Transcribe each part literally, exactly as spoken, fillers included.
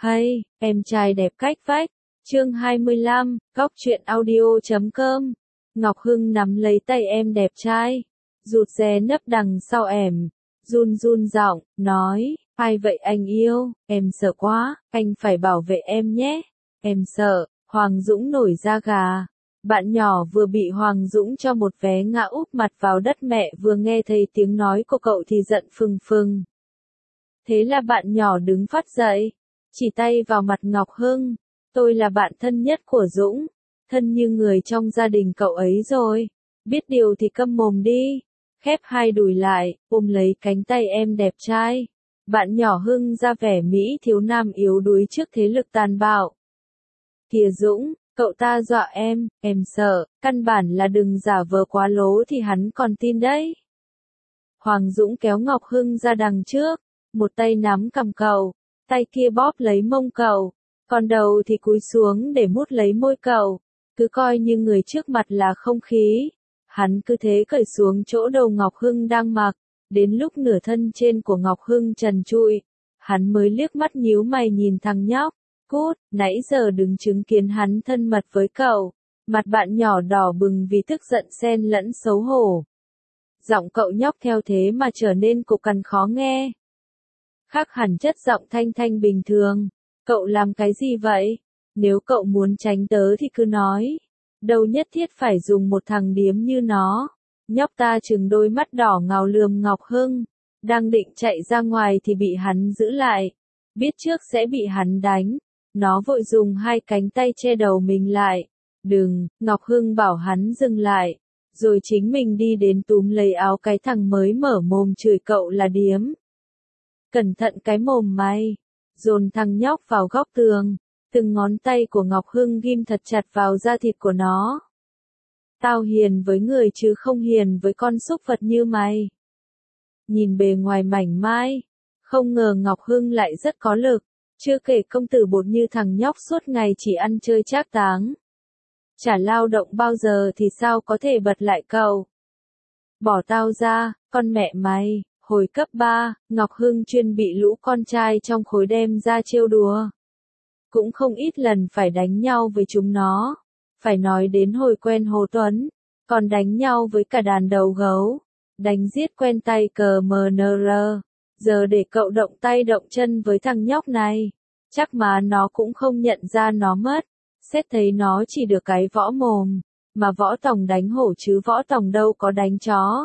Hay, em trai đẹp cách vách. Chương hai mươi lăm, góc truyện audio chấm com. Ngọc Hưng nắm lấy tay em đẹp trai, rụt rè nấp đằng sau em, run run giọng, nói, ai vậy anh yêu, em sợ quá, anh phải bảo vệ em nhé, em sợ. Hoàng Dũng nổi da gà. Bạn nhỏ vừa bị Hoàng Dũng cho một vé ngã úp mặt vào đất mẹ vừa nghe thấy tiếng nói của cậu thì giận phừng phừng. Thế là bạn nhỏ đứng phát dậy, chỉ tay vào mặt Ngọc Hưng. Tôi là bạn thân nhất của Dũng, thân như người trong gia đình cậu ấy rồi. Biết điều thì câm mồm đi. Khép hai đùi lại, ôm lấy cánh tay em đẹp trai. Bạn nhỏ Hưng ra vẻ Mỹ thiếu nam yếu đuối trước thế lực tàn bạo. Kìa Dũng, cậu ta dọa em, em sợ, căn bản là đừng giả vờ quá lố thì hắn còn tin đấy. Hoàng Dũng kéo Ngọc Hưng ra đằng trước, một tay nắm cằm cậu, tay kia bóp lấy mông cậu, còn đầu thì cúi xuống để mút lấy môi cậu, cứ coi như người trước mặt là không khí. Hắn cứ thế cởi xuống chỗ đầu Ngọc Hưng đang mặc, đến lúc nửa thân trên của Ngọc Hưng trần trụi, hắn mới liếc mắt nhíu mày nhìn thằng nhóc. Cút, nãy giờ đứng chứng kiến hắn thân mật với cậu. Mặt bạn nhỏ đỏ bừng vì tức giận xen lẫn xấu hổ. Giọng cậu nhóc theo thế mà trở nên cục cằn khó nghe. Khác hẳn chất giọng thanh thanh bình thường. Cậu làm cái gì vậy? Nếu cậu muốn tránh tớ thì cứ nói. Đâu nhất thiết phải dùng một thằng điếm như nó. Nhóc ta trừng đôi mắt đỏ ngầu lườm Ngọc Hưng. Đang định chạy ra ngoài thì bị hắn giữ lại. Biết trước sẽ bị hắn đánh. Nó vội dùng hai cánh tay che đầu mình lại. Đừng, Ngọc Hưng bảo hắn dừng lại. Rồi chính mình đi đến túm lấy áo cái thằng mới mở mồm chửi cậu là điếm. Cẩn thận cái mồm mày. Dồn thằng nhóc vào góc tường. Từng ngón tay của Ngọc Hưng ghim thật chặt vào da thịt của nó. Tao hiền với người chứ không hiền với con súc vật như mày. Nhìn bề ngoài mảnh mai. Không ngờ Ngọc Hưng lại rất có lực. Chưa kể công tử bột như thằng nhóc suốt ngày chỉ ăn chơi trác táng. Chả lao động bao giờ thì sao có thể bật lại cậu. Bỏ tao ra, con mẹ mày. Hồi cấp ba, Ngọc Hưng chuyên bị lũ con trai trong khối đem ra trêu đùa. Cũng không ít lần phải đánh nhau với chúng nó. Phải nói đến hồi quen Hồ Tuấn. Còn đánh nhau với cả đàn đầu gấu. Đánh giết quen tay cờ mờ nờ rờ. Giờ để cậu động tay động chân với thằng nhóc này, chắc mà nó cũng không nhận ra nó mất. Xét thấy nó chỉ được cái võ mồm, mà võ tòng đánh hổ chứ võ tòng đâu có đánh chó.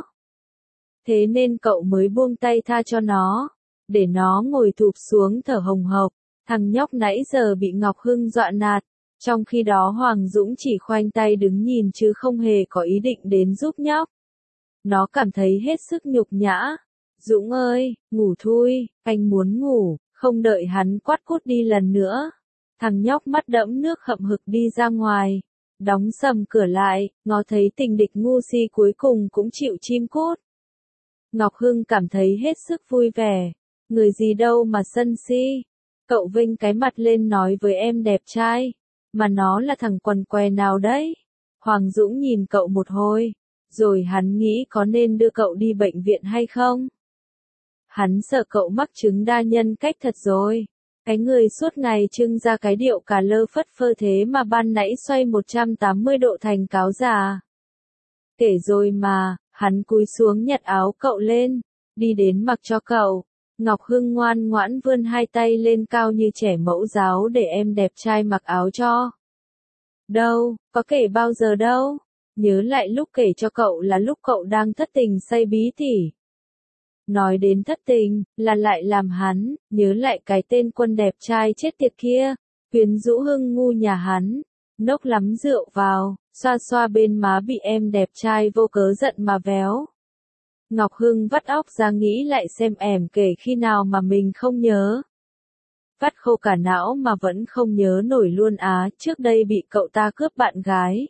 Thế nên cậu mới buông tay tha cho nó, để nó ngồi thụp xuống thở hồng hộc. Thằng nhóc nãy giờ bị Ngọc Hưng dọa nạt, trong khi đó Hoàng Dũng chỉ khoanh tay đứng nhìn chứ không hề có ý định đến giúp nhóc. Nó cảm thấy hết sức nhục nhã. Dũng ơi, ngủ thôi, anh muốn ngủ, không đợi hắn quát cút đi lần nữa. Thằng nhóc mắt đẫm nước hậm hực đi ra ngoài, đóng sầm cửa lại, ngó thấy tình địch ngu si cuối cùng cũng chịu chim cút. Ngọc Hưng cảm thấy hết sức vui vẻ, người gì đâu mà sân si. Cậu vênh cái mặt lên nói với em đẹp trai, mà nó là thằng quần què nào đấy. Hoàng Dũng nhìn cậu một hồi, rồi hắn nghĩ có nên đưa cậu đi bệnh viện hay không. Hắn sợ cậu mắc chứng đa nhân cách thật rồi. Cái người suốt ngày trưng ra cái điệu cà lơ phất phơ thế mà ban nãy xoay một trăm tám mươi độ thành cáo già. Kể rồi mà, hắn cúi xuống nhặt áo cậu lên, đi đến mặc cho cậu. Ngọc Hưng ngoan ngoãn vươn hai tay lên cao như trẻ mẫu giáo để em đẹp trai mặc áo cho. Đâu, có kể bao giờ đâu. Nhớ lại lúc kể cho cậu là lúc cậu đang thất tình say bí tỉ. Nói đến thất tình, là lại làm hắn, nhớ lại cái tên quân đẹp trai chết tiệt kia, quyến rũ Hưng ngu nhà hắn, nốc lắm rượu vào, xoa xoa bên má bị em đẹp trai vô cớ giận mà véo. Ngọc Hưng vắt óc ra nghĩ lại xem em kể khi nào mà mình không nhớ. Vắt khô cả não mà vẫn không nhớ nổi luôn á, trước đây bị cậu ta cướp bạn gái.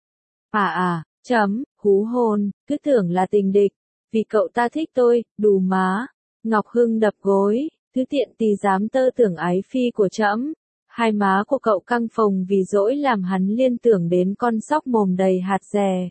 À à, chấm, hú hồn, cứ tưởng là tình địch. Vì cậu ta thích tôi, đù má. Ngọc Hưng đập gối, thứ tiện tì dám tơ tưởng ái phi của trẫm. Hai má của cậu căng phồng vì dỗi làm hắn liên tưởng đến con sóc mồm đầy hạt dè.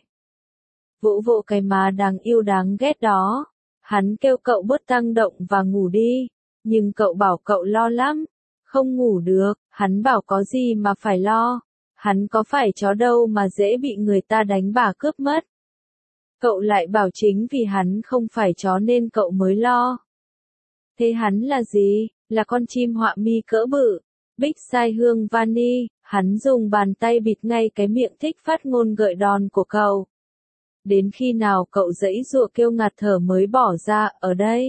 Vỗ vỗ cái má đáng yêu đáng ghét đó. Hắn kêu cậu bớt tăng động và ngủ đi. Nhưng cậu bảo cậu lo lắm. Không ngủ được, hắn bảo có gì mà phải lo. Hắn có phải chó đâu mà dễ bị người ta đánh bà cướp mất. Cậu lại bảo chính vì hắn không phải chó nên cậu mới lo. Thế hắn là gì? Là con chim họa mi cỡ bự. Bích Sai Hương Vani, hắn dùng bàn tay bịt ngay cái miệng thích phát ngôn gợi đòn của cậu. Đến khi nào cậu giãy giụa kêu ngạt thở mới bỏ ra, ở đây.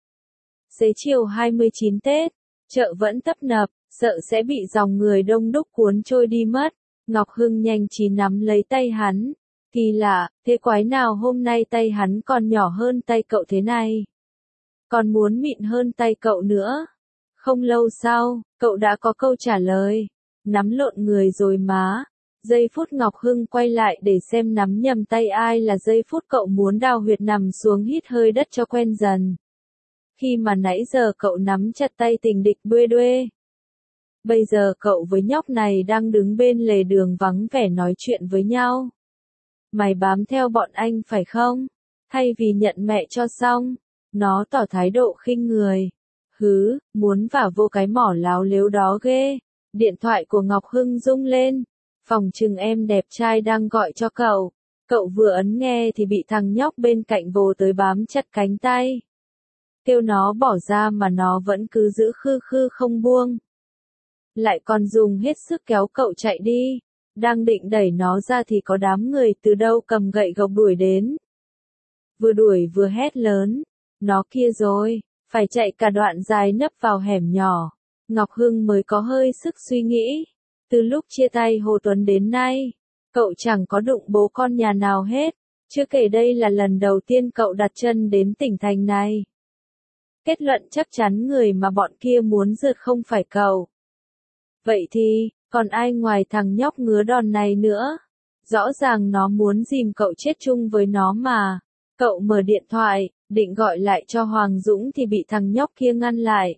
Xế chiều hai mươi chín Tết, chợ vẫn tấp nập, sợ sẽ bị dòng người đông đúc cuốn trôi đi mất. Ngọc Hưng nhanh trí nắm lấy tay hắn. Kỳ lạ, thế quái nào hôm nay tay hắn còn nhỏ hơn tay cậu thế này? Còn muốn mịn hơn tay cậu nữa. Không lâu sau, cậu đã có câu trả lời. Nắm lộn người rồi má. Giây phút Ngọc Hưng quay lại để xem nắm nhầm tay ai là giây phút cậu muốn đào huyệt nằm xuống hít hơi đất cho quen dần. Khi mà nãy giờ cậu nắm chặt tay tình địch Duê Duê. Bây giờ cậu với nhóc này đang đứng bên lề đường vắng vẻ nói chuyện với nhau. Mày bám theo bọn anh phải không? Thay vì nhận mẹ cho xong, nó tỏ thái độ khinh người. Hứ, muốn vả vô cái mỏ láo lếu đó ghê. Điện thoại của Ngọc Hưng rung lên. Phòng trừng em đẹp trai đang gọi cho cậu. Cậu vừa ấn nghe thì bị thằng nhóc bên cạnh vồ tới bám chặt cánh tay. Kêu nó bỏ ra mà nó vẫn cứ giữ khư khư không buông. Lại còn dùng hết sức kéo cậu chạy đi. Đang định đẩy nó ra thì có đám người từ đâu cầm gậy gộc đuổi đến. Vừa đuổi vừa hét lớn. Nó kia rồi, phải chạy cả đoạn dài nấp vào hẻm nhỏ. Ngọc Hưng mới có hơi sức suy nghĩ. Từ lúc chia tay Hồ Tuấn đến nay, cậu chẳng có đụng bố con nhà nào hết. Chưa kể đây là lần đầu tiên cậu đặt chân đến tỉnh thành này. Kết luận chắc chắn người mà bọn kia muốn rượt không phải cậu. Vậy thì, còn ai ngoài thằng nhóc ngứa đòn này nữa? Rõ ràng nó muốn dìm cậu chết chung với nó mà. Cậu mở điện thoại, định gọi lại cho Hoàng Dũng thì bị thằng nhóc kia ngăn lại.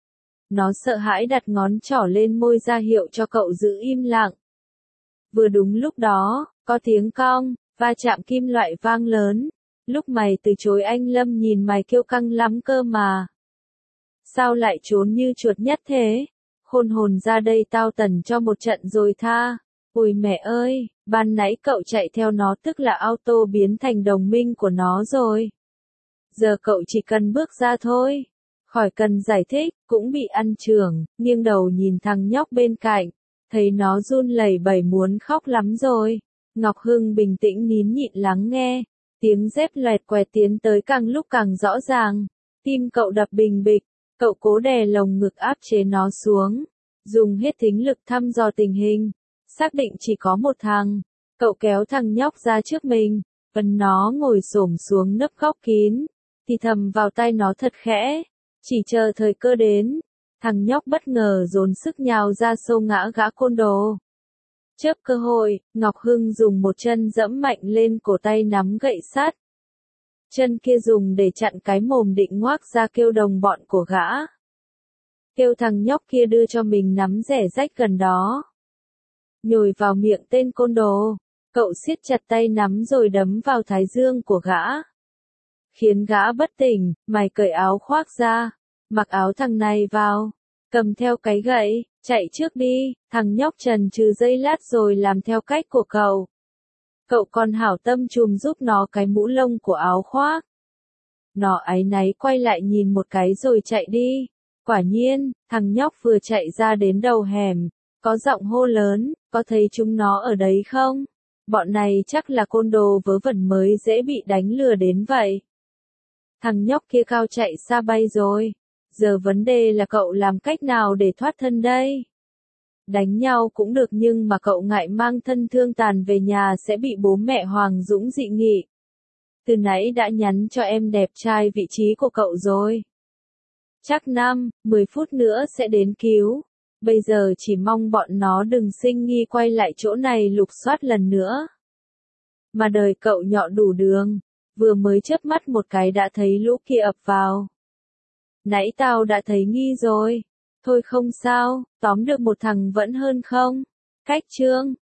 Nó sợ hãi đặt ngón trỏ lên môi ra hiệu cho cậu giữ im lặng. Vừa đúng lúc đó, có tiếng cong, va chạm kim loại vang lớn. Lúc mày từ chối anh Lâm nhìn mày kêu căng lắm cơ mà. Sao lại trốn như chuột nhắt thế? Khôn hồn ra đây tao tần cho một trận rồi tha. Ôi mẹ ơi, ban nãy cậu chạy theo nó tức là auto biến thành đồng minh của nó rồi. Giờ cậu chỉ cần bước ra thôi. Khỏi cần giải thích, cũng bị ăn chưởng, nghiêng đầu nhìn thằng nhóc bên cạnh. Thấy nó run lẩy bẩy muốn khóc lắm rồi. Ngọc Hưng bình tĩnh nín nhịn lắng nghe. Tiếng dép loẹt quẹt tiến tới càng lúc càng rõ ràng. Tim cậu đập bình bịch. Cậu cố đè lồng ngực áp chế nó xuống. Dùng hết thính lực thăm dò tình hình. Xác định chỉ có một thằng. Cậu kéo thằng nhóc ra trước mình. Ấn nó ngồi xổm xuống nấp góc kín. Thì thầm vào tai nó thật khẽ. Chỉ chờ thời cơ đến. Thằng nhóc bất ngờ dồn sức nhào ra xô ngã gã côn đồ. Chớp cơ hội, Ngọc Hưng dùng một chân dẫm mạnh lên cổ tay nắm gậy sắt. Chân kia dùng để chặn cái mồm định ngoác ra kêu đồng bọn của gã. Kêu thằng nhóc kia đưa cho mình nắm rẻ rách gần đó. Nhồi vào miệng tên côn đồ. Cậu siết chặt tay nắm rồi đấm vào thái dương của gã. Khiến gã bất tỉnh, mày cởi áo khoác ra. Mặc áo thằng này vào. Cầm theo cái gậy, chạy trước đi. Thằng nhóc chần chừ giây lát rồi làm theo cách của cậu. Cậu còn hảo tâm chùm giúp nó cái mũ lông của áo khoác. Nó áy náy quay lại nhìn một cái rồi chạy đi. Quả nhiên, thằng nhóc vừa chạy ra đến đầu hẻm. Có giọng hô lớn, có thấy chúng nó ở đấy không? Bọn này chắc là côn đồ vớ vẩn mới dễ bị đánh lừa đến vậy. Thằng nhóc kia cao chạy xa bay rồi. Giờ vấn đề là cậu làm cách nào để thoát thân đây? Đánh nhau cũng được nhưng mà cậu ngại mang thân thương tàn về nhà sẽ bị bố mẹ Hoàng Dũng dị nghị. Từ nãy đã nhắn cho em đẹp trai vị trí của cậu rồi. Chắc năm, mười phút nữa sẽ đến cứu. Bây giờ chỉ mong bọn nó đừng sinh nghi quay lại chỗ này lục soát lần nữa. Mà đời cậu nhọ đủ đường. Vừa mới chớp mắt một cái đã thấy lũ kia ập vào. Nãy tao đã thấy nghi rồi. Thôi không sao, tóm được một thằng vẫn hơn không? Cách chương.